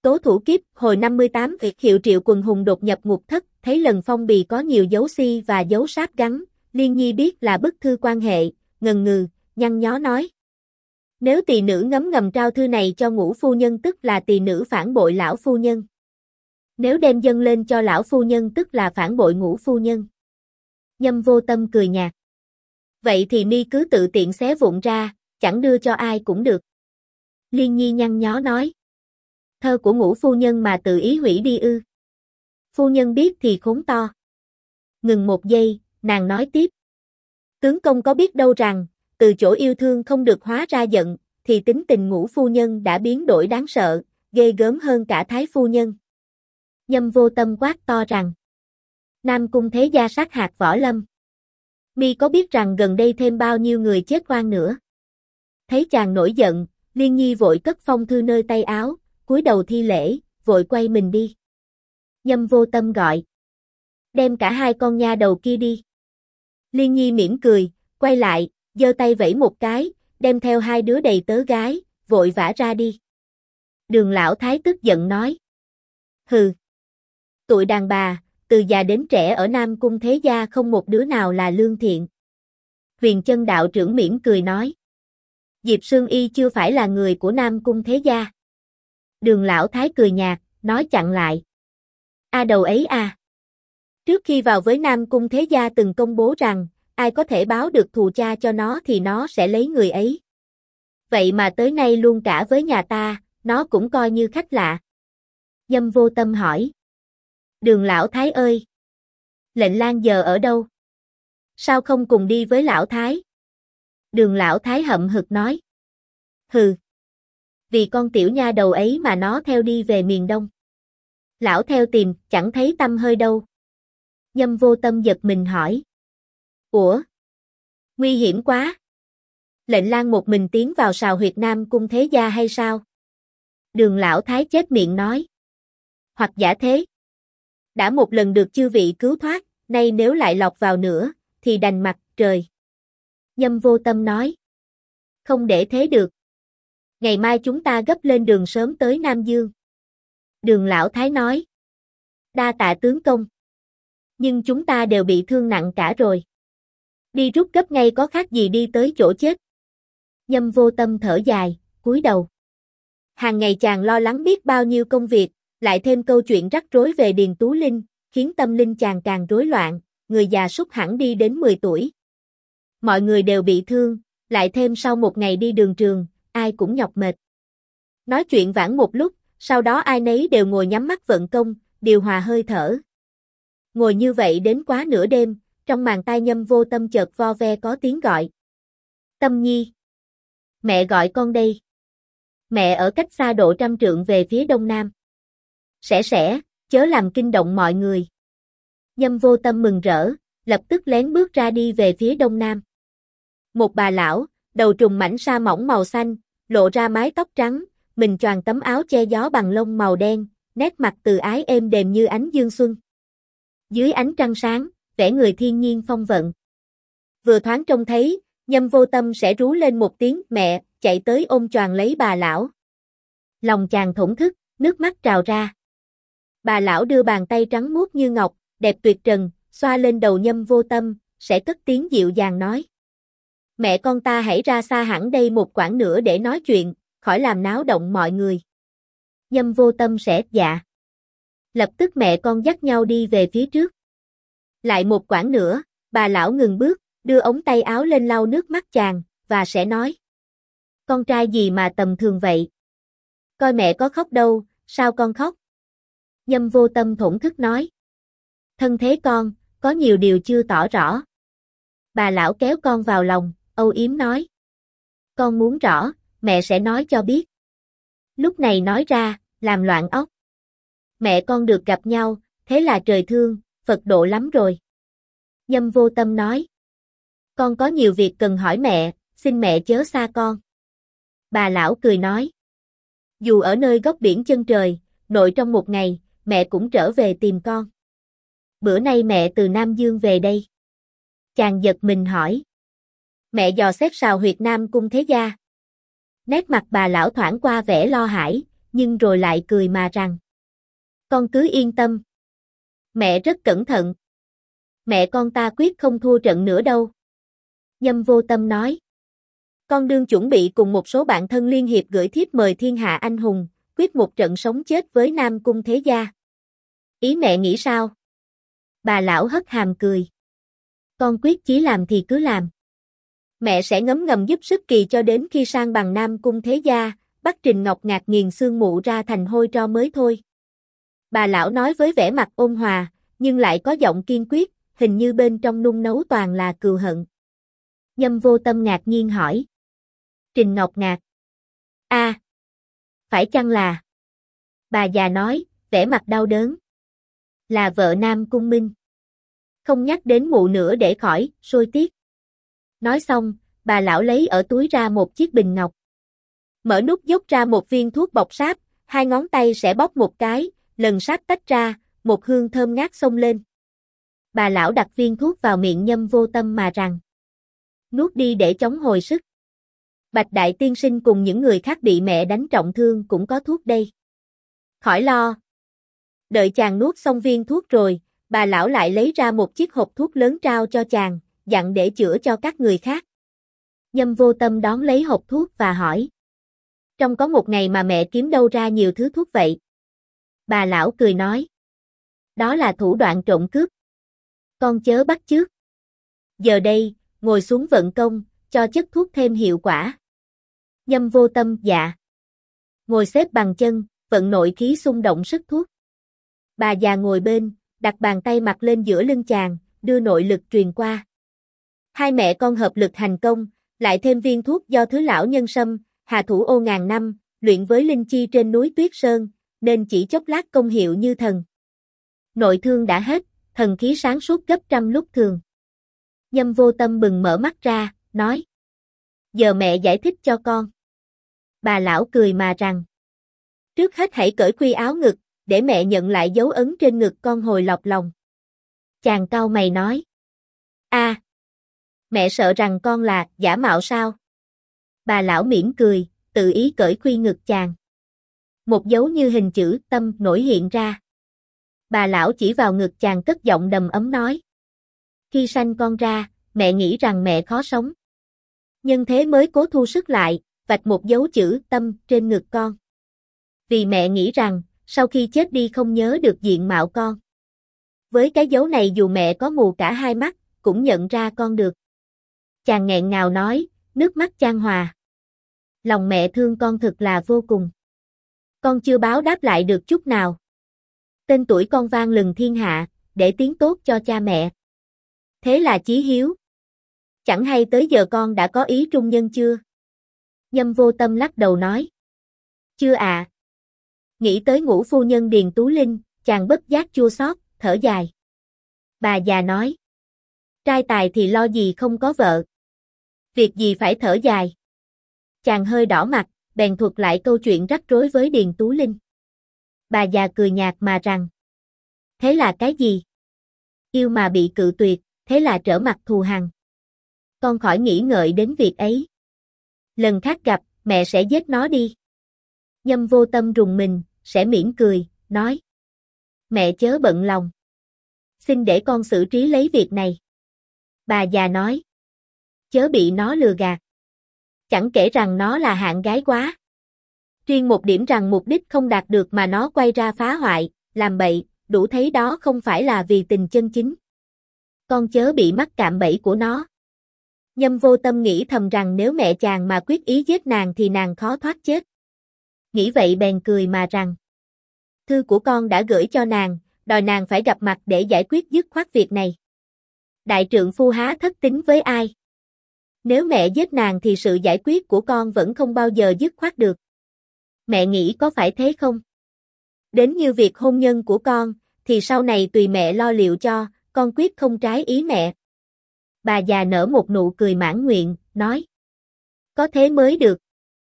Tố thủ kiếp, hồi 58 việc hiệu Triệu Quần Hùng đột nhập ngục thất, thấy lần phong bì có nhiều dấu si và dấu sáp gắn, Liên Nhi biết là bức thư quan hệ, ngần ngừ, nhăn nhó nói. Nếu tỳ nữ ngấm ngầm trao thư này cho Ngũ phu nhân tức là tỳ nữ phản bội lão phu nhân. Nếu đem dâng lên cho lão phu nhân tức là phản bội Ngũ phu nhân. Nhâm Vô Tâm cười nhạt. Vậy thì mi cứ tự tiện xé vụn ra, chẳng đưa cho ai cũng được. Liên Nhi nhăn nhó nói. Thơ của Ngũ phu nhân mà tự ý hủy đi ư? Phu nhân biết thì khốn to. Ngừng một giây, nàng nói tiếp. Tướng công có biết đâu rằng, từ chỗ yêu thương không được hóa ra giận, thì tính tình Ngũ phu nhân đã biến đổi đáng sợ, ghê gớm hơn cả Thái phu nhân. Nhâm Vô Tâm quát to rằng. Nam cung thế gia sát hạt Võ Lâm. Mi có biết rằng gần đây thêm bao nhiêu người chết oan nữa? Thấy chàng nổi giận, Liên Nhi vội cất phong thư nơi tay áo, cúi đầu thi lễ, vội quay mình đi. Nhâm Vô Tâm gọi. Đem cả hai con nha đầu kia đi. Liên Nhi mỉm cười, quay lại, giơ tay vẫy một cái, đem theo hai đứa đầy tớ gái, vội vã ra đi. Đường lão thái tức giận nói. Hừ. Tụi đàn bà, từ già đến trẻ ở Nam cung thế gia không một đứa nào là lương thiện. Huyền Chân đạo trưởng mỉm cười nói. Diệp Sương Y chưa phải là người của Nam cung thế gia. Đường lão thái cười nhạt, nói chặn lại. Đầu ấy à. Trước khi vào với Nam cung thế gia từng công bố rằng, ai có thể báo được thù cha cho nó thì nó sẽ lấy người ấy. Vậy mà tới nay luôn cả với nhà ta, nó cũng coi như khách lạ. Nhâm Vô Tâm hỏi. Đường lão thái ơi! Lệnh lang giờ ở đâu? Sao không cùng đi với lão thái? Đường lão thái hậm hực nói. Hừ! Vì con tiểu nha đầu ấy mà nó theo đi về miền Đông. Lão theo tìm, chẳng thấy tăm hơi đâu. Nhâm Vô Tâm giật mình hỏi. Ủa? Nguy hiểm quá! Lệnh lang một mình tiến vào sào huyệt Nam cung thế gia hay sao? Đường lão thái chết miệng nói. Hoặc giả thế. Đã một lần được chư vị cứu thoát, nay nếu lại lọt vào nữa, thì đành mặc trời. Nhâm Vô Tâm nói. Không để thế được. Ngày mai chúng ta gấp lên đường sớm tới Nam Dương. Đường lão thái nói. Đa tạ tướng công. Nhưng chúng ta đều bị thương nặng cả rồi. Đi rút gấp ngay có khác gì đi tới chỗ chết. Nhâm Vô Tâm thở dài, cúi đầu. Hàng ngày chàng lo lắng biết bao nhiêu công việc, lại thêm câu chuyện rắc rối về Điền Tú Linh, khiến tâm linh chàng càng rối loạn, người già sút hẳn đi đến 10 tuổi. Mọi người đều bị thương, lại thêm sau một ngày đi đường trường, ai cũng nhọc mệt. Nói chuyện vãn một lúc, sau đó ai nấy đều ngồi nhắm mắt vận công, điều hòa hơi thở. Ngồi như vậy đến quá nửa đêm, trong màn tai Nhâm Vô Tâm chợt vo ve có tiếng gọi. Tâm Nhi! Mẹ gọi con đây. Mẹ ở cách xa độ 100 trượng về phía đông nam. Sẽ, chớ làm kinh động mọi người. Nhâm Vô Tâm mừng rỡ, lập tức lén bước ra đi về phía đông nam. Một bà lão, đầu trùm mảnh sa mỏng màu xanh, lộ ra mái tóc trắng, mình choàng tấm áo che gió bằng lông màu đen, nét mặt từ ái êm đềm như ánh dương xuân. Dưới ánh trăng sáng, vẻ người thiên nhiên phong vận. Vừa thoáng trông thấy, Nhâm Vô Tâm sẽ rú lên một tiếng mẹ, chạy tới ôm choàng lấy bà lão. Lòng chàng thổn thức, nước mắt trào ra. Bà lão đưa bàn tay trắng muốt như ngọc, đẹp tuyệt trần, xoa lên đầu Nhâm Vô Tâm, sẽ cất tiếng dịu dàng nói. Mẹ con ta hãy ra xa hẳn đây một quãng nữa để nói chuyện, khỏi làm náo động mọi người. Nhâm Vô Tâm sẽ dạ. Lập tức mẹ con dắt nhau đi về phía trước. Lại một quãng nữa, bà lão ngừng bước, đưa ống tay áo lên lau nước mắt chàng, và sẽ nói. Con trai gì mà tầm thường vậy? Coi mẹ có khóc đâu, sao con khóc? Nhâm Vô Tâm thổn thức nói. Thân thế con, có nhiều điều chưa tỏ rõ. Bà lão kéo con vào lòng, âu yếm nói. Con muốn rõ, mẹ sẽ nói cho biết. Lúc này nói ra, làm loạn óc. Mẹ con được gặp nhau, thế là trời thương, Phật độ lắm rồi. Nhâm Vô Tâm nói. Con có nhiều việc cần hỏi mẹ, xin mẹ chớ xa con. Bà lão cười nói. Dù ở nơi góc biển chân trời, nội trong một ngày, mẹ cũng trở về tìm con. Bữa nay mẹ từ Nam Dương về đây. Chàng giật mình hỏi. Mẹ dò xét sào huyệt Nam cung thế gia. Nét mặt bà lão thoảng qua vẻ lo hãi, nhưng rồi lại cười mà rằng. Con cứ yên tâm. Mẹ rất cẩn thận. Mẹ con ta quyết không thua trận nữa đâu. Nhâm Vô Tâm nói. Con đương chuẩn bị cùng một số bạn thân liên hiệp gửi thiếp mời thiên hạ anh hùng, quyết một trận sống chết với Nam Cung thế gia. Ý mẹ nghĩ sao? Bà lão hất hàm cười. Con quyết chí làm thì cứ làm. Mẹ sẽ ngấm ngầm giúp sức Kỳ cho đến khi sang bằng Nam Cung thế gia, bắt Trình Ngọc Ngạc nghiền xương mụ ra thành hôi tro mới thôi. Bà lão nói với vẻ mặt ôn hòa, nhưng lại có giọng kiên quyết, hình như bên trong nung nấu toàn là cừu hận. Nhâm Vô Tâm ngạc nhiên hỏi. Trình Ngọc Ngạc. Phải chăng là? Bà già nói, vẻ mặt đau đớn. Là vợ Nam Cung Minh. Không nhắc đến mụ nữa để khỏi, sôi tiếc. Nói xong, bà lão lấy ở túi ra một chiếc bình ngọc. Mở nút dốc ra một viên thuốc bọc sáp, 2 ngón tay sẽ bóp một cái, lần sáp tách ra, một hương thơm ngát xông lên. Bà lão đặt viên thuốc vào miệng Nhâm Vô Tâm mà rằng. Nuốt đi để chống hồi sức. Bạch Đại Tiên Sinh cùng những người khác bị mẹ đánh trọng thương cũng có thuốc đây. Khỏi lo. Đợi chàng nuốt xong viên thuốc rồi, bà lão lại lấy ra một chiếc hộp thuốc lớn trao cho chàng, dặn để chữa cho các người khác. Nhâm Vô Tâm đón lấy hộp thuốc và hỏi. Trong có một ngày mà mẹ kiếm đâu ra nhiều thứ thuốc vậy? Bà lão cười nói. Đó là thủ đoạn trộm cướp. Con chớ bắt chước. Giờ đây, ngồi xuống vận công, cho chất thuốc thêm hiệu quả. Nhâm Vô Tâm dạ. Ngồi xếp bằng chân, vận nội khí xung động sức thuốc. Bà già ngồi bên, đặt bàn tay mặt lên giữa lưng chàng, đưa nội lực truyền qua. Hai mẹ con hợp lực hành công, lại thêm viên thuốc do thứ lão nhân sâm, hà thủ ô ngàn năm, luyện với linh chi trên núi Tuyết Sơn, nên chỉ chốc lát công hiệu như thần. Nội thương đã hết, thần khí sáng suốt gấp trăm lúc thường. Nhâm Vô Tâm bừng mở mắt ra, nói. Giờ mẹ giải thích cho con. Bà lão cười mà rằng. Trước hết hãy cởi khuy áo ngực, để mẹ nhận lại dấu ấn trên ngực con hồi lọc lòng. Chàng cau mày nói. Mẹ sợ rằng con là giả mạo sao? Bà lão mỉm cười, tự ý cởi khuy ngực chàng. Một dấu như hình chữ tâm nổi hiện ra. Bà lão chỉ vào ngực chàng cất giọng đầm ấm nói. Khi sanh con ra, mẹ nghĩ rằng mẹ khó sống. Nhân thế mới cố thu sức lại, vạch một dấu chữ tâm trên ngực con. Vì mẹ nghĩ rằng, sau khi chết đi không nhớ được diện mạo con. Với cái dấu này dù mẹ có mù cả hai mắt, cũng nhận ra con được. Chàng nghẹn ngào nói, nước mắt chan hòa. Lòng mẹ thương con thực là vô cùng. Con chưa báo đáp lại được chút nào. Tên tuổi con vang lừng thiên hạ, để tiếng tốt cho cha mẹ. Thế là chí hiếu. Chẳng hay tới giờ con đã có ý trung nhân chưa? Nhâm Vô Tâm lắc đầu nói. Chưa ạ. Nghĩ tới ngũ phu nhân Điền Tú Linh, chàng bất giác chua xót, thở dài. Bà già nói. Trai tài thì lo gì không có vợ. Việc gì phải thở dài. Chàng hơi đỏ mặt, bèn thuật lại câu chuyện rắc rối với Điền Tú Linh. Bà già cười nhạt mà rằng. Thế là cái gì? Yêu mà bị cự tuyệt, thế là trở mặt thù hằn. Con khỏi nghĩ ngợi đến việc ấy. Lần khác gặp, mẹ sẽ giết nó đi. Nhâm Vô Tâm rùng mình, sẽ mỉm cười, nói. Mẹ chớ bận lòng. Xin để con xử trí lấy việc này. Bà già nói. Chớ bị nó lừa gạt. Chẳng kể rằng nó là hạng gái quá. Riêng một điểm rằng mục đích không đạt được mà nó quay ra phá hoại, làm bậy, đủ thấy đó không phải là vì tình chân chính. Con chớ bị mắc cạm bẫy của nó. Nhâm Vô Tâm nghĩ thầm rằng nếu mẹ chàng mà quyết ý giết nàng thì nàng khó thoát chết. Nghĩ vậy bèn cười mà rằng. Thư của con đã gửi cho nàng, đòi nàng phải gặp mặt để giải quyết dứt khoát việc này. Đại trượng phu há thất tín với ai? Nếu mẹ giết nàng thì sự giải quyết của con vẫn không bao giờ dứt khoát được. Mẹ nghĩ có phải thế không? Đến như việc hôn nhân của con, thì sau này tùy mẹ lo liệu cho, con quyết không trái ý mẹ. Bà già nở một nụ cười mãn nguyện, nói. Có thế mới được.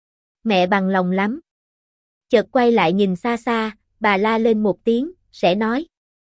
Mẹ bằng lòng lắm. Chợt quay lại nhìn xa xa, bà la lên một tiếng, sẽ nói.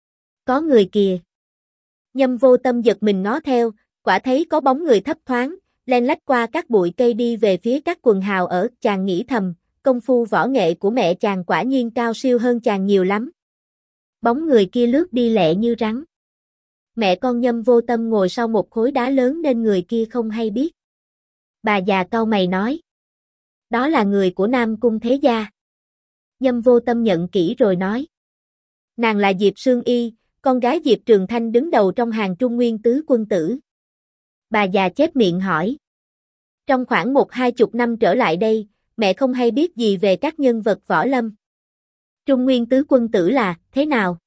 Có người kìa. Nhâm Vô Tâm giật mình ngó theo, quả thấy có bóng người thấp thoáng, len lách qua các bụi cây đi về phía các quần hào ở, chàng nghĩ thầm, công phu võ nghệ của mẹ chàng quả nhiên cao siêu hơn chàng nhiều lắm. Bóng người kia lướt đi lẹ như rắn. Mẹ con Nhâm Vô Tâm ngồi sau một khối đá lớn nên người kia không hay biết. Bà già cau mày nói. Đó là người của Nam Cung Thế Gia. Nhâm Vô Tâm nhận kỹ rồi nói. Nàng là Diệp Sương Y, con gái Diệp Trường Thanh đứng đầu trong hàng Trung Nguyên tứ quân tử. Bà già chép miệng hỏi. Trong khoảng 10-20 năm trở lại đây, mẹ không hay biết gì về các nhân vật võ lâm. Trung Nguyên tứ quân tử là thế nào?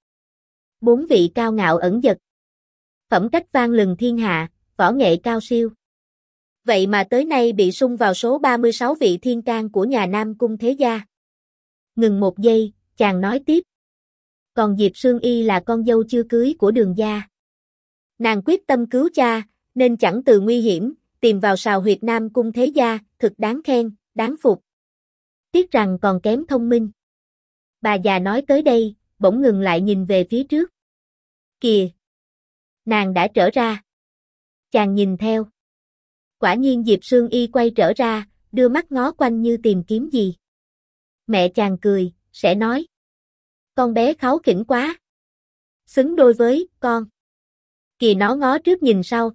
4 vị cao ngạo ẩn dật. Phẩm cách vang lừng thiên hạ, võ nghệ cao siêu. Vậy mà tới nay bị sung vào số 36 vị thiên can của nhà Nam Cung Thế Gia. Ngừng một giây, chàng nói tiếp. Còn Diệp Sương Y là con dâu chưa cưới của Đường gia. Nàng quyết tâm cứu cha, nên chẳng từ nguy hiểm, tìm vào sào huyệt Nam Cung Thế Gia, thực đáng khen, đáng phục. Tiếc rằng còn kém thông minh. Bà già nói tới đây, bỗng ngừng lại nhìn về phía trước. Kìa! Nàng đã trở ra. Chàng nhìn theo. Quả nhiên Diệp Sương Y quay trở ra, đưa mắt ngó quanh như tìm kiếm gì. Mẹ chàng cười, sẽ nói. Con bé kháu khỉnh quá. Xứng đôi với con. Kìa nó ngó trước nhìn sau,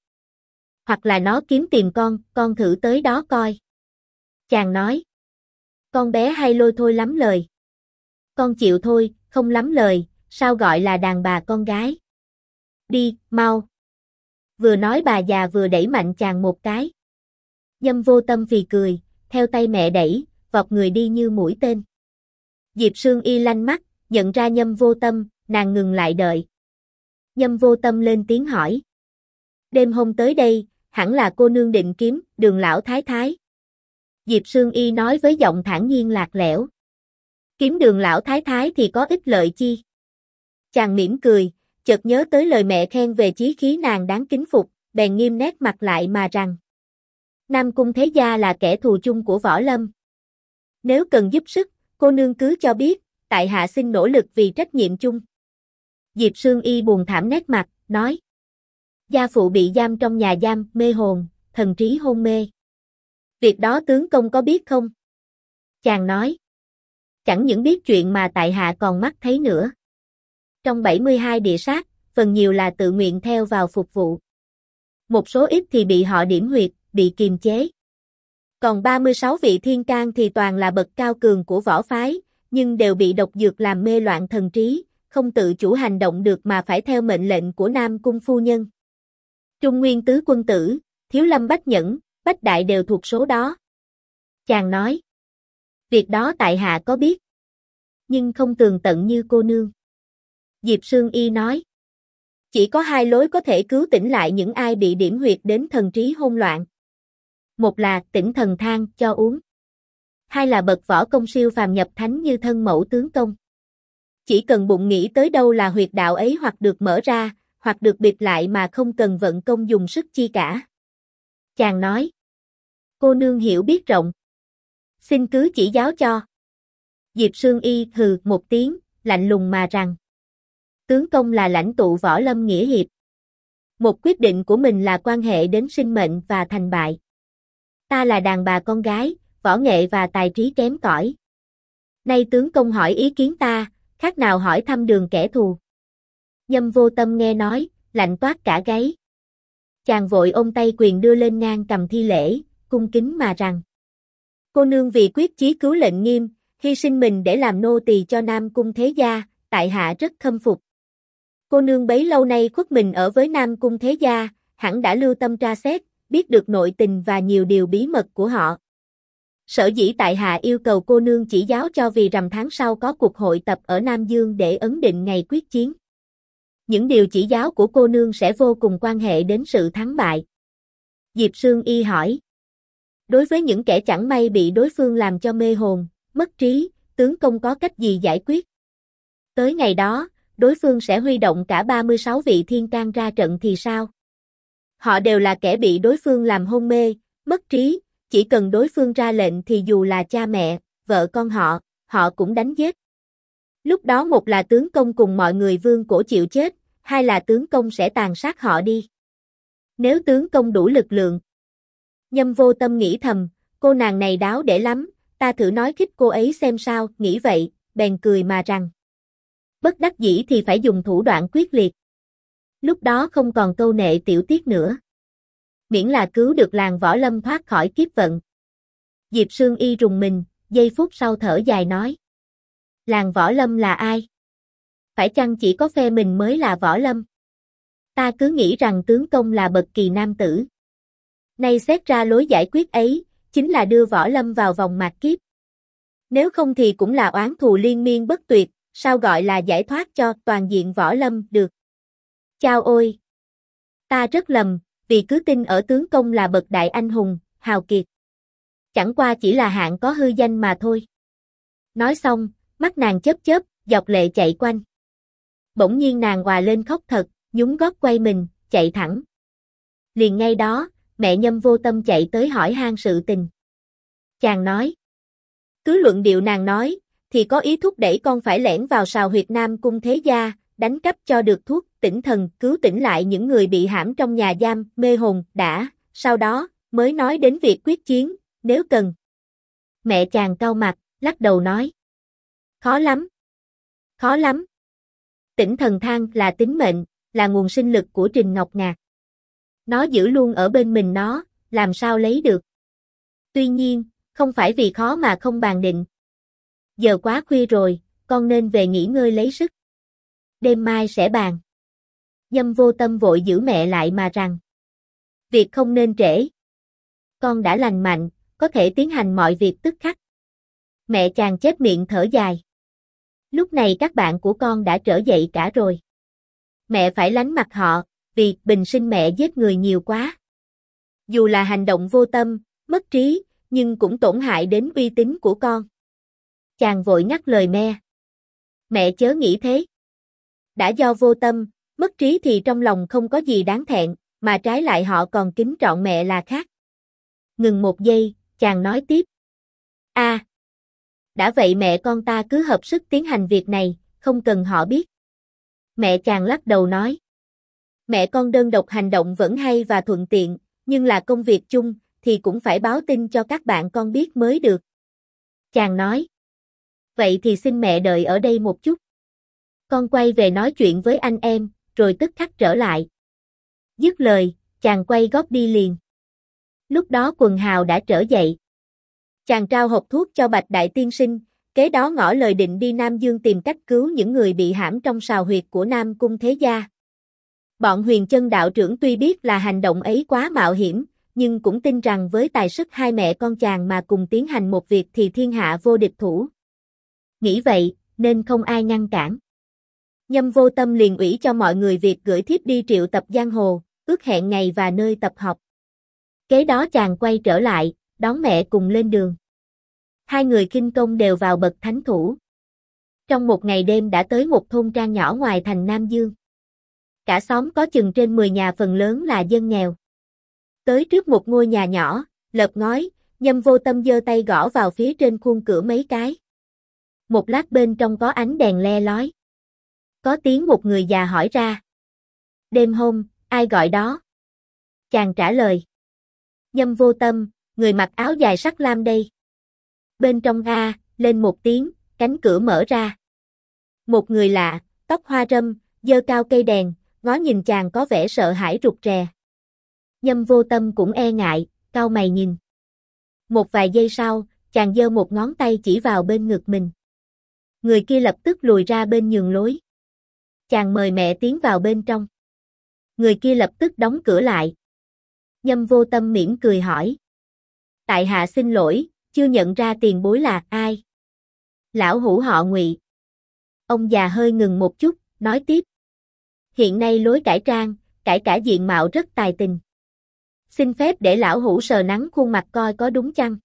hoặc là nó kiếm tìm con thử tới đó coi. Chàng nói. Con bé hay lôi thôi lắm lời. Con chịu thôi, không lắm lời, sao gọi là đàn bà con gái. Đi, mau. Vừa nói bà già vừa đẩy mạnh chàng một cái. Nhâm Vô Tâm phì cười, theo tay mẹ đẩy, vọt người đi như mũi tên. Diệp Sương Y lanh mắt, nhận ra Nhâm Vô Tâm, nàng ngừng lại đợi. Nhâm Vô Tâm lên tiếng hỏi. Đêm hôm tới đây, hẳn là cô nương định kiếm Đường lão thái thái. Diệp Sương Y nói với giọng thản nhiên lạc lẽo. Kiếm Đường lão thái thái thì có ích lợi chi? Chàng mỉm cười, chợt nhớ tới lời mẹ khen về chí khí nàng đáng kính phục, bèn nghiêm nét mặt lại mà rằng. Nam Cung Thế Gia là kẻ thù chung của võ lâm. Nếu cần giúp sức, cô nương cứ cho biết, tại hạ xin nỗ lực vì trách nhiệm chung. Diệp Sương Y buồn thảm nét mặt, nói. Gia phụ bị giam trong nhà giam, mê hồn, thần trí hôn mê. Việc đó tướng công có biết không? Chàng nói. Chẳng những biết chuyện mà tại hạ còn mắt thấy nữa. Trong 72 địa sát, phần nhiều là tự nguyện theo vào phục vụ. Một số ít thì bị họ điểm huyệt, bị kiềm chế. Còn 36 vị thiên can thì toàn là bậc cao cường của võ phái, nhưng đều bị độc dược làm mê loạn thần trí, không tự chủ hành động được mà phải theo mệnh lệnh của Nam Cung phu nhân. Trung Nguyên tứ quân tử, Thiếu Lâm Bách Nhẫn, Bách Đại đều thuộc số đó. Chàng nói. Việc đó tại hạ có biết. Nhưng không tường tận như cô nương. Diệp Sương Y nói. Chỉ có 2 lối có thể cứu tỉnh lại những ai bị điểm huyệt đến thần trí hỗn loạn. Một là tỉnh thần thang cho uống. 2 là bậc võ công siêu phàm nhập thánh như thân mẫu tướng công. Chỉ cần bụng nghĩ tới đâu là huyệt đạo ấy hoặc được mở ra, hoặc được bịt lại mà không cần vận công dùng sức chi cả. Chàng nói. Cô nương hiểu biết rộng. Xin cứ chỉ giáo cho. Diệp Sương Y hừ một tiếng, lạnh lùng mà rằng. Tướng công là lãnh tụ võ lâm nghĩa hiệp. Một quyết định của mình là quan hệ đến sinh mệnh và thành bại. Ta là đàn bà con gái, võ nghệ và tài trí kém cỏi. Nay tướng công hỏi ý kiến ta, khác nào hỏi thăm đường kẻ thù. Nhâm Vô Tâm nghe nói, lạnh toát cả gáy. Chàng vội ôm tay quyền đưa lên ngang cầm thi lễ, cung kính mà rằng. Cô nương vì quyết chí cứu lệnh nghiêm, hy sinh mình để làm nô tỳ cho Nam Cung Thế Gia, tại hạ rất khâm phục. Cô nương bấy lâu nay khuất mình ở với Nam Cung Thế Gia, hẳn đã lưu tâm tra xét, biết được nội tình và nhiều điều bí mật của họ. Sở dĩ tại hạ yêu cầu cô nương chỉ giáo cho vì rằm tháng sau có cuộc hội tập ở Nam Dương để ấn định ngày quyết chiến. Những điều chỉ giáo của cô nương sẽ vô cùng quan hệ đến sự thắng bại. Diệp Sương Y hỏi. Đối với những kẻ chẳng may bị đối phương làm cho mê hồn, mất trí, tướng công có cách gì giải quyết? Tới ngày đó, đối phương sẽ huy động cả 36 vị thiên can ra trận thì sao? Họ đều là kẻ bị đối phương làm hôn mê, mất trí, chỉ cần đối phương ra lệnh thì dù là cha mẹ, vợ con họ cũng đánh giết. Lúc đó một là tướng công cùng mọi người vương cổ chịu chết, 2 là tướng công sẽ tàn sát họ đi. Nếu tướng công đủ lực lượng. Nhâm Vô Tâm nghĩ thầm, cô nàng này đáo để lắm, ta thử nói khích cô ấy xem sao, nghĩ vậy, bèn cười mà rằng. Bất đắc dĩ thì phải dùng thủ đoạn quyết liệt. Lúc đó không còn câu nệ tiểu tiết nữa. Miễn là cứu được làng Võ Lâm thoát khỏi kiếp vận. Diệp Sương Y rùng mình, giây phút sau thở dài nói. Làng Võ Lâm là ai? Phải chăng chỉ có phe mình mới là Võ Lâm? Ta cứ nghĩ rằng tướng công là bậc kỳ nam tử. Nay xét ra lối giải quyết ấy, chính là đưa Võ Lâm vào vòng mạt kiếp. Nếu không thì cũng là oán thù liên miên bất tuyệt, sao gọi là giải thoát cho toàn diện Võ Lâm được? Chao ôi! Ta rất lầm, vì cứ tin ở tướng công là bậc đại anh hùng, hào kiệt. Chẳng qua chỉ là hạng có hư danh mà thôi. Nói xong, mắt nàng chớp chớp, dọc lệ chạy quanh. Bỗng nhiên nàng òa lên khóc thật, nhún gót quay mình, chạy thẳng. Liền ngay đó, mẹ Nhâm Vô Tâm chạy tới hỏi han sự tình. Chàng nói. Cứ luận điệu nàng nói, thì có ý thúc đẩy con phải lẻn vào sào huyệt Nam Cung Thế Gia, đánh cắp cho được thuốc tỉnh thần, cứu tỉnh lại những người bị hãm trong nhà giam, mê hồn, đã, sau đó, mới nói đến việc quyết chiến, nếu cần. Mẹ chàng cau mặt, lắc đầu nói. Khó lắm. Khó lắm. Tỉnh thần thang là tính mệnh, là nguồn sinh lực của Trình Ngọc Ngạc. Nó giữ luôn ở bên mình nó, làm sao lấy được. Tuy nhiên, không phải vì khó mà không bàn định. Giờ quá khuya rồi, con nên về nghỉ ngơi lấy sức. Đêm mai sẽ bàn. Nhâm Vô Tâm vội giữ mẹ lại mà rằng. Việc không nên trễ. Con đã lành mạnh, có thể tiến hành mọi việc tức khắc. Mẹ chàng chép miệng thở dài. Lúc này các bạn của con đã trở dậy cả rồi. Mẹ phải lánh mặt họ, vì bình sinh mẹ giết người nhiều quá. Dù là hành động vô tâm, mất trí, nhưng cũng tổn hại đến uy tín của con. Chàng vội ngắt lời mẹ. Mẹ chớ nghĩ thế. Đã do vô tâm, mất trí thì trong lòng không có gì đáng thẹn, mà trái lại họ còn kính trọng mẹ là khác. Ngừng một giây, chàng nói tiếp. Đã vậy mẹ con ta cứ hợp sức tiến hành việc này, không cần họ biết. Mẹ chàng lắc đầu nói. Mẹ con đơn độc hành động vẫn hay và thuận tiện, nhưng là công việc chung, thì cũng phải báo tin cho các bạn con biết mới được. Chàng nói. Vậy thì xin mẹ đợi ở đây một chút. Con quay về nói chuyện với anh em, rồi tức khắc trở lại. Dứt lời, chàng quay gót đi liền. Lúc đó Quần Hào đã trở dậy. Chàng trao hộp thuốc cho Bạch Đại Tiên Sinh, kế đó ngỏ lời định đi Nam Dương tìm cách cứu những người bị hãm trong sào huyệt của Nam Cung Thế Gia. Bọn Huyền Chân đạo trưởng tuy biết là hành động ấy quá mạo hiểm, nhưng cũng tin rằng với tài sức hai mẹ con chàng mà cùng tiến hành một việc thì thiên hạ vô địch thủ. Nghĩ vậy, nên không ai ngăn cản. Nhâm Vô Tâm liền ủy cho mọi người việc gửi thiếp đi triệu tập giang hồ, ước hẹn ngày và nơi tập họp. Kế đó chàng quay trở lại, đón mẹ cùng lên đường. Hai người khinh công đều vào bậc thánh thủ. Trong một ngày đêm đã tới một thôn trang nhỏ ngoài thành Nam Dương. Cả xóm có chừng trên 10 nhà, phần lớn là dân nghèo. Tới trước một ngôi nhà nhỏ, lợp ngói, Nhâm Vô Tâm giơ tay gõ vào phía trên khuôn cửa mấy cái. Một lát bên trong có ánh đèn le lói. Có tiếng một người già hỏi ra. Đêm hôm, ai gọi đó? Chàng trả lời. Nhâm Vô Tâm, người mặc áo dài sắc lam đây. Bên trong lên một tiếng, cánh cửa mở ra. Một người lạ, tóc hoa râm, giơ cao cây đèn, ngó nhìn chàng có vẻ sợ hãi rụt rè. Nhâm Vô Tâm cũng e ngại, cau mày nhìn. Một vài giây sau, chàng giơ một ngón tay chỉ vào bên ngực mình. Người kia lập tức lùi ra bên nhường lối. Chàng mời mẹ tiến vào bên trong. Người kia lập tức đóng cửa lại. Nhâm Vô Tâm mỉm cười hỏi. Tại hạ xin lỗi, chưa nhận ra tiền bối là ai. Lão hủ họ Ngụy. Ông già hơi ngừng một chút, nói tiếp. Hiện nay lối cải trang, cải cả diện mạo rất tài tình. Xin phép để lão hủ sờ nắng khuôn mặt coi có đúng chăng.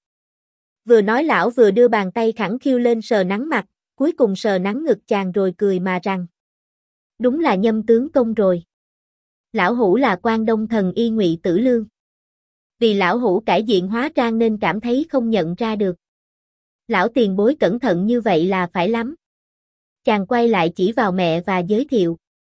Vừa nói lão vừa đưa bàn tay khẳng khiu lên sờ nắng mặt, cuối cùng sờ nắng ngực chàng rồi cười mà rằng. Đúng là Nhâm tướng công rồi. Lão hủ là Quan Đông thần y Ngụy Tử Lương. Vì lão hủ cải diện hóa trang nên cảm thấy không nhận ra được. Lão tiền bối cẩn thận như vậy là phải lắm. Chàng quay lại chỉ vào mẹ và giới thiệu.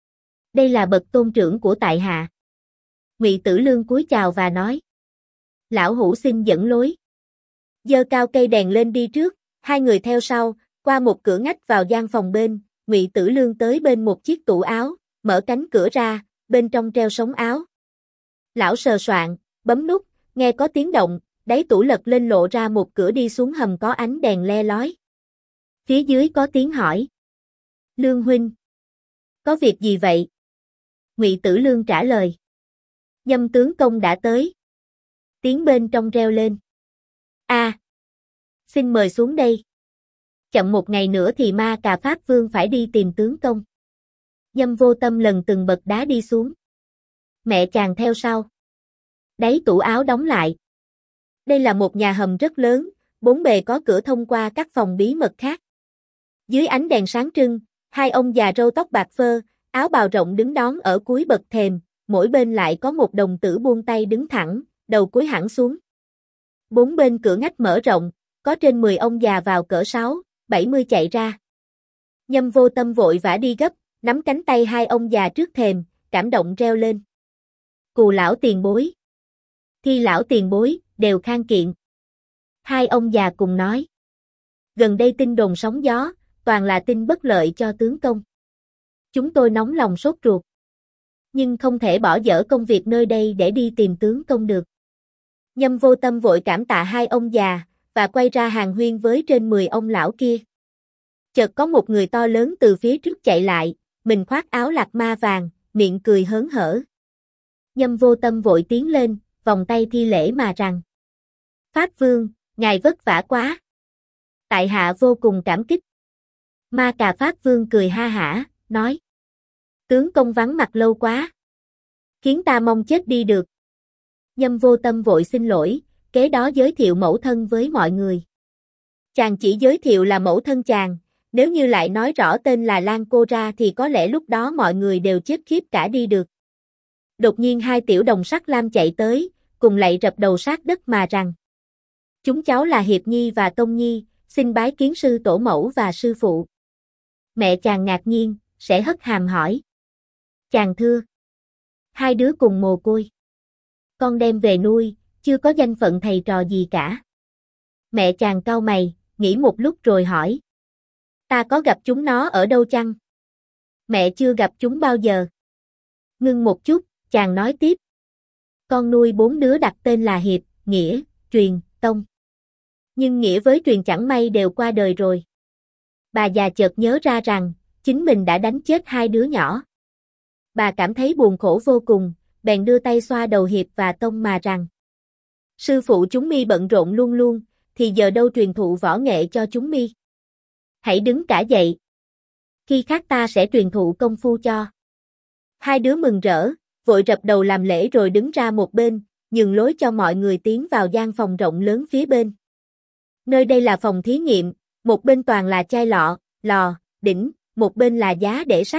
Đây là bậc tôn trưởng của tại hạ. Ngụy Tử Lương cúi chào và nói. Lão hủ xin dẫn lối. Giơ cao cây đèn lên đi trước, hai người theo sau, qua một cửa ngách vào gian phòng bên, Ngụy Tử Lương tới bên một chiếc tủ áo, mở cánh cửa ra, bên trong treo sống áo. Lão sờ soạn, bấm nút, nghe có tiếng động, đáy tủ lật lên lộ ra một cửa đi xuống hầm có ánh đèn le lói. Phía dưới có tiếng hỏi. Lương huynh. Có việc gì vậy? Ngụy Tử Lương trả lời. Nhâm tướng công đã tới. Tiếng bên trong reo lên. Xin mời xuống đây. Chậm một ngày nữa thì Ma Cà Pháp Vương phải đi tìm tướng công. Nhâm Vô Tâm lần từng bậc đá đi xuống. Mẹ chàng theo sau. Đáy tủ áo đóng lại. Đây là một nhà hầm rất lớn, bốn bề có cửa thông qua các phòng bí mật khác. Dưới ánh đèn sáng trưng, hai ông già râu tóc bạc phơ, áo bào rộng đứng đón ở cuối bậc thềm, mỗi bên lại có một đồng tử buông tay đứng thẳng, đầu cúi hẳn xuống. Bốn bên cửa ngách mở rộng, có trên 10 ông già vào cỡ 6, 70 chạy ra. Nhâm Vô Tâm vội vã đi gấp, nắm cánh tay hai ông già trước thềm, cảm động reo lên. Cù lão tiền bối, Thi lão tiền bối, đều khang kiện. Hai ông già cùng nói. Gần đây tin đồn sóng gió, toàn là tin bất lợi cho tướng công. Chúng tôi nóng lòng sốt ruột. Nhưng không thể bỏ dở công việc nơi đây để đi tìm tướng công được. Nhâm Vô Tâm vội cảm tạ hai ông già, và quay ra hàng huyên với trên 10 ông lão kia. Chợt có một người to lớn từ phía trước chạy lại, mình khoác áo lạc ma vàng, miệng cười hớn hở. Nhâm Vô Tâm vội tiến lên, vòng tay thi lễ mà rằng. Pháp Vương, ngài vất vả quá. Tại hạ vô cùng cảm kích. Ma Cà Pháp Vương cười ha hả, nói. Tướng công vắng mặt lâu quá. Khiến ta mong chết đi được. Nhâm Vô Tâm vội xin lỗi, kế đó giới thiệu mẫu thân với mọi người. Chàng chỉ giới thiệu là mẫu thân chàng, nếu như lại nói rõ tên là Lan Cô ra thì có lẽ lúc đó mọi người đều chết khiếp cả đi được. Đột nhiên hai tiểu đồng sắc lam chạy tới, cùng lạy rập đầu sát đất mà rằng. Chúng cháu là Hiệp Nhi và Tông Nhi, xin bái kiến sư tổ mẫu và sư phụ. Mẹ chàng ngạc nhiên, sẽ hất hàm hỏi. Chàng thưa. Hai đứa cùng mồ côi. Con đem về nuôi, chưa có danh phận thầy trò gì cả. Mẹ chàng cau mày, nghĩ một lúc rồi hỏi. Ta có gặp chúng nó ở đâu chăng? Mẹ chưa gặp chúng bao giờ. Ngưng một chút, chàng nói tiếp. Con nuôi 4 đứa đặt tên là Hiệp, Nghĩa, Truyền, Tông. Nhưng Nghĩa với Truyền chẳng may đều qua đời rồi. Bà già chợt nhớ ra rằng, chính mình đã đánh chết hai đứa nhỏ. Bà cảm thấy buồn khổ vô cùng, bèn đưa tay xoa đầu Hiệp và Tông mà rằng. Sư phụ chúng mi bận rộn luôn luôn, thì giờ đâu truyền thụ võ nghệ cho chúng mi. Hãy đứng cả dậy. Khi khác ta sẽ truyền thụ công phu cho. Hai đứa mừng rỡ, vội rập đầu làm lễ rồi đứng ra một bên, nhường lối cho mọi người tiến vào gian phòng rộng lớn phía bên. Nơi đây là phòng thí nghiệm, một bên toàn là chai lọ, lò, đỉnh, một bên là giá để sách.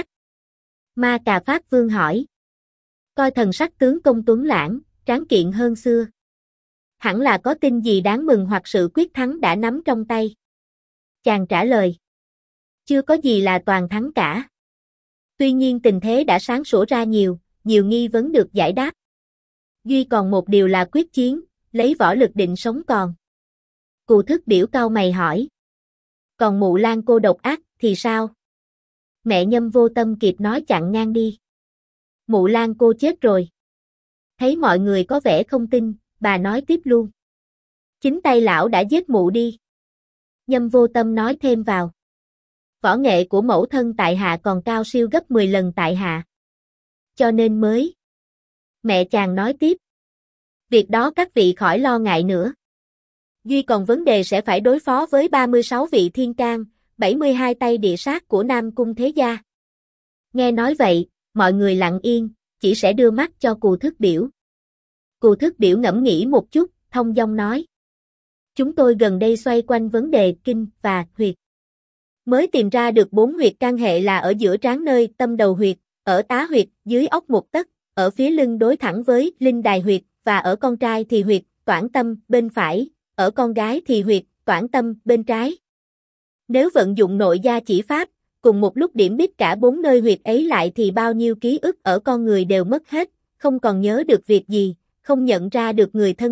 Ma Cà Pháp Vương hỏi. Coi thần sắc tướng công tuấn lãng, tráng kiện hơn xưa. Hẳn là có tin gì đáng mừng hoặc sự quyết thắng đã nắm trong tay. Chàng trả lời. Chưa có gì là toàn thắng cả. Tuy nhiên tình thế đã sáng sủa ra nhiều nghi vấn được giải đáp. Duy còn một điều là quyết chiến, lấy võ lực định sống còn. Cù Thức Biểu cau mày hỏi. Còn mụ Lan cô độc ác thì sao? Mẹ Nhâm Vô Tâm kịp nói chặn ngang đi. Mụ Lan cô chết rồi. Thấy mọi người có vẻ không tin, bà nói tiếp luôn. Chính tay lão đã giết mụ đi. Nhâm Vô Tâm nói thêm vào. Võ nghệ của mẫu thân tại hạ còn cao siêu gấp 10 lần tại hạ. Cho nên mới. Mẹ chàng nói tiếp. Việc đó các vị khỏi lo ngại nữa. Duy còn vấn đề sẽ phải đối phó với 36 vị thiên can, 72 tay địa sát của Nam Cung Thế Gia. Nghe nói vậy, mọi người lặng yên, chỉ sẽ đưa mắt cho Cù Thức Biểu. Cù Thức Biểu ngẫm nghĩ một chút, thông dong nói. Chúng tôi gần đây xoay quanh vấn đề kinh và huyệt. Mới tìm ra được 4 huyệt can hệ là ở giữa trán nơi tâm đầu huyệt, ở tá huyệt dưới ốc một tấc, ở phía lưng đối thẳng với linh đài huyệt, và ở con trai thì huyệt toản tâm bên phải, ở con gái thì huyệt toản tâm bên trái. Nếu vận dụng nội gia chỉ pháp, cùng một lúc điểm biết cả 4 nơi huyệt ấy lại thì bao nhiêu ký ức ở con người đều mất hết, không còn nhớ được việc gì, không nhận ra được người thân thích,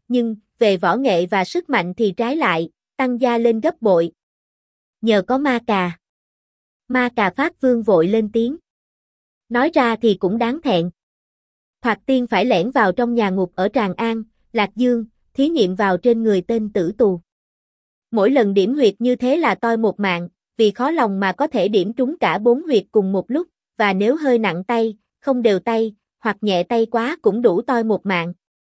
nhưng, về võ nghệ và sức mạnh thì trái lại, tăng gia lên gấp bội. Nhờ có ma cà. Ma cà Pháp Vương vội lên tiếng. Nói ra thì cũng đáng thẹn. Thoạt tiên phải lẻn vào trong nhà ngục ở Tràng An, Lạc Dương, thí nghiệm vào trên người tên tử tù. Mỗi lần điểm huyệt như thế là toi một mạng, vì khó lòng mà có thể điểm trúng cả 4 huyệt cùng một lúc, và nếu hơi nặng tay, không đều tay, hoặc nhẹ tay quá cũng đủ toi một mạng.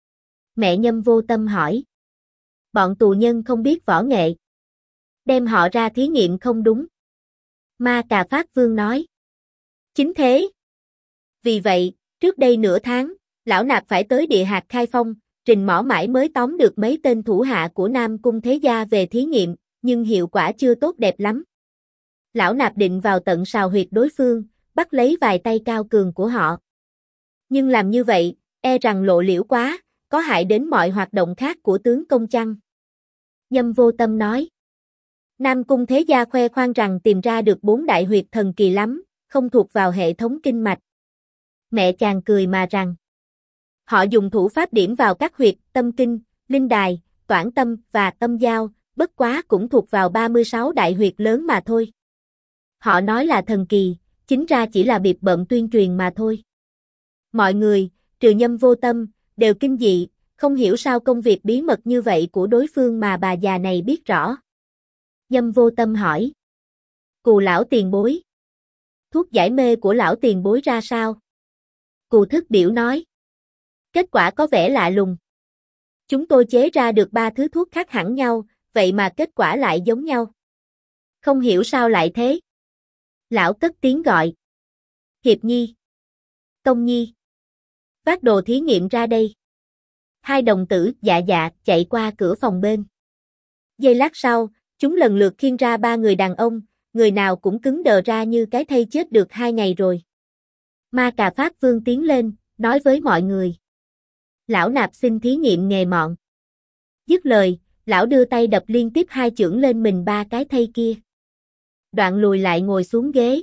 Mẹ Nhâm vô tâm hỏi. Bọn tù nhân không biết võ nghệ. Đem họ ra thí nghiệm không đúng. Ma cà Pháp Vương nói. Chính thế. Vì vậy, trước đây nửa tháng, lão nạp phải tới địa hạt Khai Phong, trình mỏ mãi mới tóm được mấy tên thủ hạ của Nam Cung Thế Gia về thí nghiệm, nhưng hiệu quả chưa tốt đẹp lắm. Lão nạp định vào tận sào huyệt đối phương, bắt lấy vài tay cao cường của họ. Nhưng làm như vậy, e rằng lộ liễu quá, có hại đến mọi hoạt động khác của tướng công chăng? Nhâm vô tâm nói. Nam Cung Thế Gia khoe khoang rằng tìm ra được 4 đại huyệt thần kỳ lắm, không thuộc vào hệ thống kinh mạch. Mẹ chàng cười mà rằng. Họ dùng thủ pháp điểm vào các huyệt tâm kinh, linh đài, toản tâm và tâm giao, bất quá cũng thuộc vào 36 đại huyệt lớn mà thôi. Họ nói là thần kỳ, chính ra chỉ là biệp bợm tuyên truyền mà thôi. Mọi người, trừ Nhâm vô tâm, đều kinh dị, không hiểu sao công việc bí mật như vậy của đối phương mà bà già này biết rõ. Nhâm vô tâm hỏi. Cù lão tiền bối. Thuốc giải mê của lão tiền bối ra sao? Cù thức điểu nói. Kết quả có vẻ lạ lùng. Chúng tôi chế ra được 3 thứ thuốc khác hẳn nhau, vậy mà kết quả lại giống nhau. Không hiểu sao lại thế. Lão cất tiếng gọi. Hiệp Nhi. Công Nhi. Vác đồ thí nghiệm ra đây. Hai đồng tử dạ dạ chạy qua cửa phòng bên. Giây lát sau, chúng lần lượt khiêng ra 3 người đàn ông, người nào cũng cứng đờ ra như cái thây chết được 2 ngày rồi. Ma cà Pháp Vương tiến lên, nói với mọi người. Lão nạp xin thí nghiệm nghề mọn. Dứt lời, lão đưa tay đập liên tiếp 2 chưởng lên mình 3 cái thây kia. Đoạn lùi lại ngồi xuống ghế.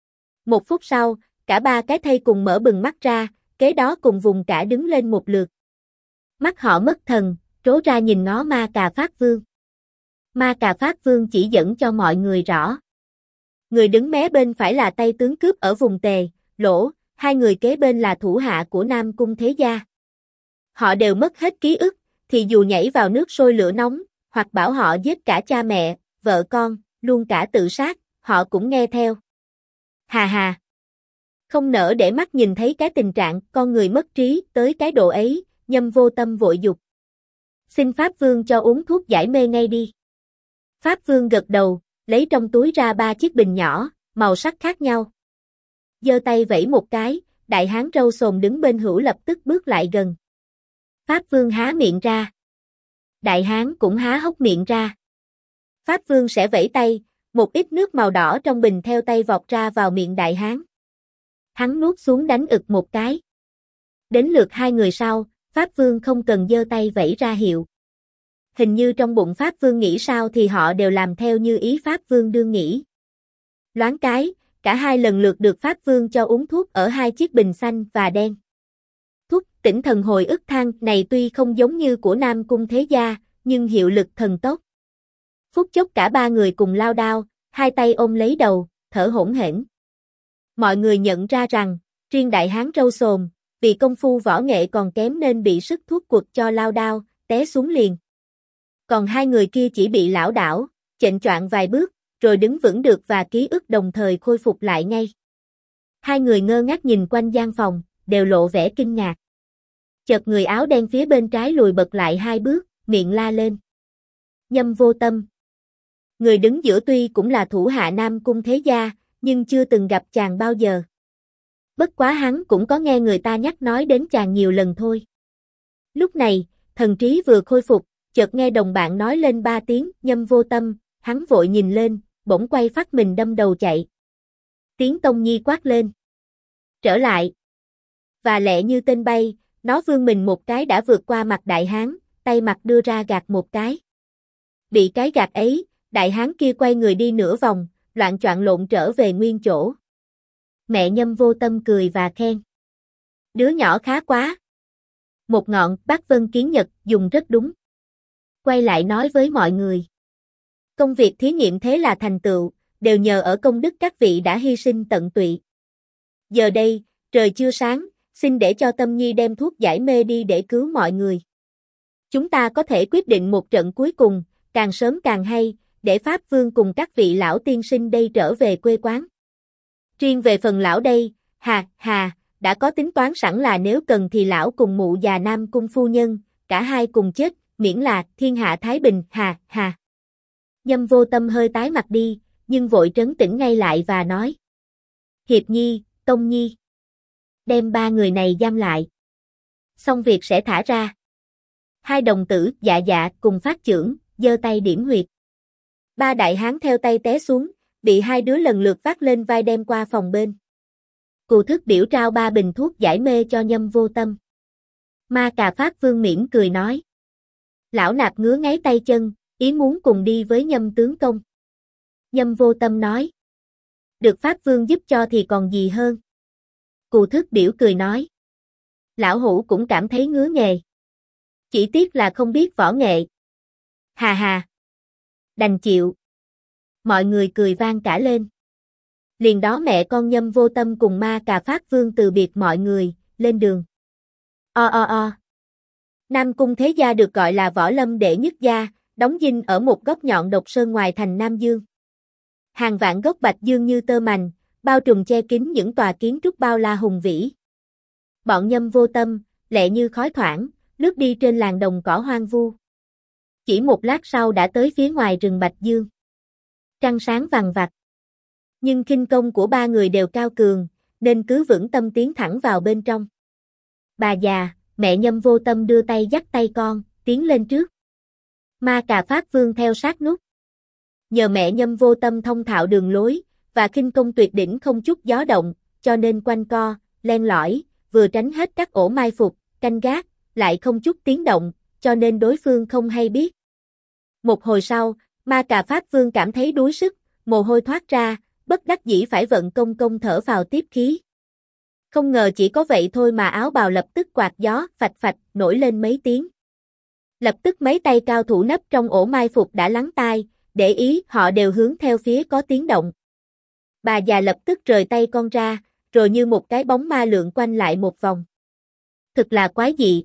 1 phút sau, cả 3 cái thây cùng mở bừng mắt ra, kế đó cùng vùng cả đứng lên một lượt. Mắt họ mất thần, trố ra nhìn ngó Ma cà Pháp Vương. Ma cà Pháp Vương chỉ dẫn cho mọi người rõ. Người đứng mé bên phải là tay tướng cướp ở vùng Tề, Lỗ, 2 người kế bên là thủ hạ của Nam Cung Thế Gia. Họ đều mất hết ký ức, thì dù nhảy vào nước sôi lửa nóng, hoặc bảo họ giết cả cha mẹ, vợ con, luôn cả tự sát, họ cũng nghe theo. Hà hà! Không nỡ để mắt nhìn thấy cái tình trạng con người mất trí tới cái độ ấy, Nhâm vô tâm vội dục. Xin Pháp Vương cho uống thuốc giải mê ngay đi. Pháp Vương gật đầu, lấy trong túi ra 3 chiếc bình nhỏ, màu sắc khác nhau. Giơ tay vẫy một cái, đại hán râu xồm đứng bên hữu lập tức bước lại gần. Pháp Vương há miệng ra. Đại hán cũng há hốc miệng ra. Pháp Vương sẽ vẫy tay, một ít nước màu đỏ trong bình theo tay vọt ra vào miệng đại hán. Hắn nuốt xuống đánh ực một cái. Đến lượt 2 người sau, Pháp Vương không cần giơ tay vẫy ra hiệu. Hình như trong bụng Pháp Vương nghĩ sao thì họ đều làm theo như ý Pháp Vương đương nghĩ. Loáng cái, cả 2 lần lượt được Pháp Vương cho uống thuốc ở 2 chiếc bình xanh và đen. Thuốc tỉnh thần hồi ức thang này tuy không giống như của Nam Cung Thế Gia, nhưng hiệu lực thần tốc. Phút chốc cả 3 người cùng lao đao, 2 tay ôm lấy đầu, thở hổn hển. Mọi người nhận ra rằng, riêng đại hán râu xồm, vì công phu võ nghệ còn kém nên bị sức thuốc quật cho lao đao, té xuống liền. Còn 2 người kia chỉ bị lảo đảo, chệch choạng vài bước, rồi đứng vững được và ký ức đồng thời khôi phục lại ngay. 2 người ngơ ngác nhìn quanh gian phòng, đều lộ vẻ kinh ngạc. Chợt người áo đen phía bên trái lùi bật lại 2 bước, miệng la lên. Nhâm vô tâm. Người đứng giữa tuy cũng là thủ hạ Nam Cung Thế Gia, nhưng chưa từng gặp chàng bao giờ. Bất quá hắn cũng có nghe người ta nhắc nói đến chàng nhiều lần thôi. Lúc này, thần trí vừa khôi phục, chợt nghe đồng bạn nói lên 3 tiếng Nhâm vô tâm, hắn vội nhìn lên, bỗng quay phát mình đâm đầu chạy. Tiếng Tông Nhi quát lên. Trở lại. Và lẹ như tên bay, nó vươn mình một cái đã vượt qua mặt đại hán, tay mặt đưa ra gạt một cái. Bị cái gạt ấy, đại hán kia quay người đi nửa vòng, loạng choạng lộn trở về nguyên chỗ. Mẹ Nhâm vô tâm cười và khen. Đứa nhỏ khá quá. Một ngọn Bát Vân Kiến Nhật dùng rất đúng. Quay lại nói với mọi người. Công việc thí nghiệm thế là thành tựu, đều nhờ ở công đức các vị đã hy sinh tận tụy. Giờ đây, trời chưa sáng, xin để cho Tâm Nhi đem thuốc giải mê đi để cứu mọi người. Chúng ta có thể quyết định một trận cuối cùng, càng sớm càng hay, để Pháp Vương cùng các vị lão tiên sinh đây trở về quê quán. Riêng về phần lão đây, đã có tính toán sẵn là nếu cần thì lão cùng mụ già Nam Cung phu nhân, cả hai cùng chết, miễn là thiên hạ thái bình, Nhâm Vô Tâm hơi tái mặt đi, nhưng vội trấn tĩnh ngay lại và nói. Hiệp Nhi, Tông Nhi. Đem ba người này giam lại. Xong việc sẽ thả ra. Hai đồng tử, Dạ cùng phát chưởng, giơ tay điểm huyệt. Ba đại hán theo tay té xuống, bị hai đứa lần lượt vác lên vai đem qua phòng bên. Cù Thức Điểu trao 3 bình thuốc giải mê cho Nhâm Vô Tâm. Ma Cà Phát Vương mỉm cười nói. Lão nạp ngứa ngáy tay chân, ý muốn cùng đi với Nhâm tướng công. Nhâm Vô Tâm nói. Được Pháp Vương giúp cho thì còn gì hơn. Cù Thức Điểu cười nói. Lão hủ cũng cảm thấy ngứa nghề. Chỉ tiếc là không biết võ nghệ. Đành chịu. Mọi người cười vang cả lên. Liền đó mẹ con Nhâm Vô Tâm cùng Ma Cà Phát Vương từ biệt mọi người, lên đường. Nam Cung Thế Gia được gọi là Võ Lâm đệ nhất gia, đóng dinh ở một góc nhọn độc sơn ngoài thành Nam Dương. Hàng vạn gốc bạch dương như tơ mành, bao trùm che kín những tòa kiến trúc bao la hùng vĩ. Bọn Nhâm Vô Tâm, lẹ như khói thoảng, lướt đi trên làn đồng cỏ hoang vu. Chỉ một lát sau đã tới phía ngoài rừng bạch dương. Trăng sáng vằng vặc. Nhưng khinh công của ba người đều cao cường, nên cứ vững tâm tiến thẳng vào bên trong. Bà già, mẹ Nhâm Vô Tâm đưa tay dắt tay con, tiến lên trước. Ma Cà Phát Vương theo sát nút. Nhờ mẹ Nhâm Vô Tâm thông thạo đường lối, và khinh công tuyệt đỉnh không chút gió động, cho nên quanh co, len lỏi, vừa tránh hết các ổ mai phục, canh gác, lại không chút tiếng động, cho nên đối phương không hay biết. Một hồi sau, Ma Cà Phát Vương cảm thấy đuối sức, mồ hôi thoát ra, bất đắc dĩ phải vận công thở vào tiếp khí. Không ngờ chỉ có vậy thôi mà áo bào lập tức quạt gió, phạch phạch, nổi lên mấy tiếng. Lập tức mấy tay cao thủ nấp trong ổ mai phục đã lắng tai, để ý họ đều hướng theo phía có tiếng động. Bà già lập tức rời tay con ra, rồi như một cái bóng ma lượn quanh lại một vòng. Thực là quái dị.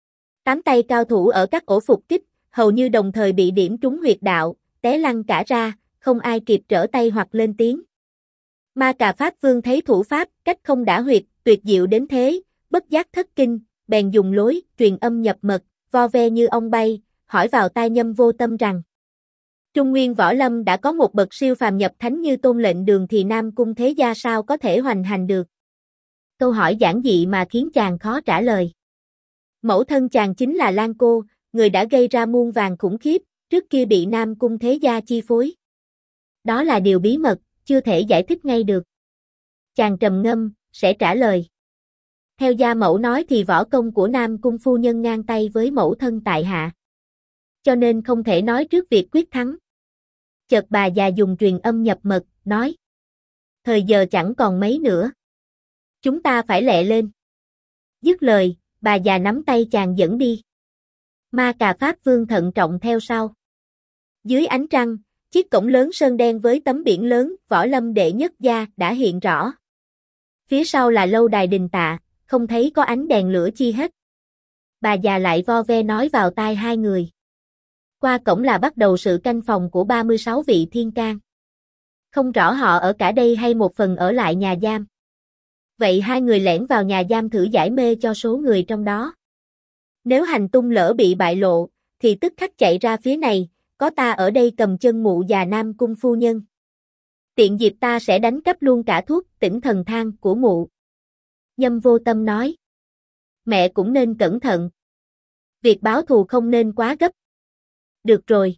8 tay cao thủ ở các ổ phục kích, hầu như đồng thời bị điểm trúng huyệt đạo, té lăn cả ra, không ai kịp trở tay hoặc lên tiếng. Ma Cà Phát Vương thấy thủ pháp, cách không đả huyệt, tuyệt diệu đến thế, bất giác thất kinh, bèn dùng lối, truyền âm nhập mật, vo ve như ong bay, hỏi vào tai Nhâm Vô Tâm rằng. Trung nguyên võ lâm đã có một bậc siêu phàm nhập thánh như Tôn Lệnh Đường thì Nam Cung Thế Gia sao có thể hoành hành được? Câu hỏi giản dị mà khiến chàng khó trả lời. Mẫu thân chàng chính là Lan Cô, người đã gây ra muôn vàn khủng khiếp, trước kia bị Nam Cung Thế Gia chi phối. Đó là điều bí mật, chưa thể giải thích ngay được. Chàng trầm ngâm, sẽ trả lời. Theo gia mẫu nói thì võ công của Nam Cung phu nhân ngang tay với mẫu thân tại hạ. Cho nên không thể nói trước việc quyết thắng. Chợt bà già dùng truyền âm nhập mật, nói. Thời giờ chẳng còn mấy nữa. Chúng ta phải lẹ lên. Dứt lời, bà già nắm tay chàng dẫn đi. Ma Cà Phát Vương thận trọng theo sau. Dưới ánh trăng, chiếc cổng lớn sơn đen với tấm biển lớn Võ Lâm đệ nhất gia đã hiện rõ. Phía sau là lâu đài đình tạ, không thấy có ánh đèn lửa chi hết. Bà già lại vo ve nói vào tai hai người. Qua cổng là bắt đầu sự canh phòng của 36 vị thiên can. Không rõ họ ở cả đây hay một phần ở lại nhà giam. Vậy hai người lẻn vào nhà giam thử giải mê cho số người trong đó. Nếu hành tung lỡ bị bại lộ, thì tức khắc chạy ra phía này, có ta ở đây cầm chân mụ già Nam Cung phu nhân. Tiện dịp ta sẽ đánh cắp luôn cả thuốc tỉnh thần thang của mụ. Nhâm Vô Tâm nói. Mẹ cũng nên cẩn thận. Việc báo thù không nên quá gấp. Được rồi.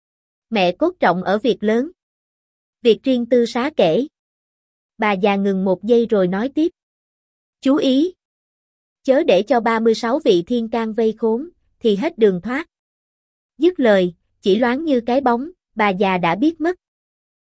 Mẹ cốt trọng ở việc lớn. Việc riêng tư xá kể. Bà già ngừng một giây rồi nói tiếp. Chú ý. Chớ để cho 36 vị thiên can vây khốn, thì hết đường thoát. Dứt lời, chỉ loáng như cái bóng, bà già đã biết mất.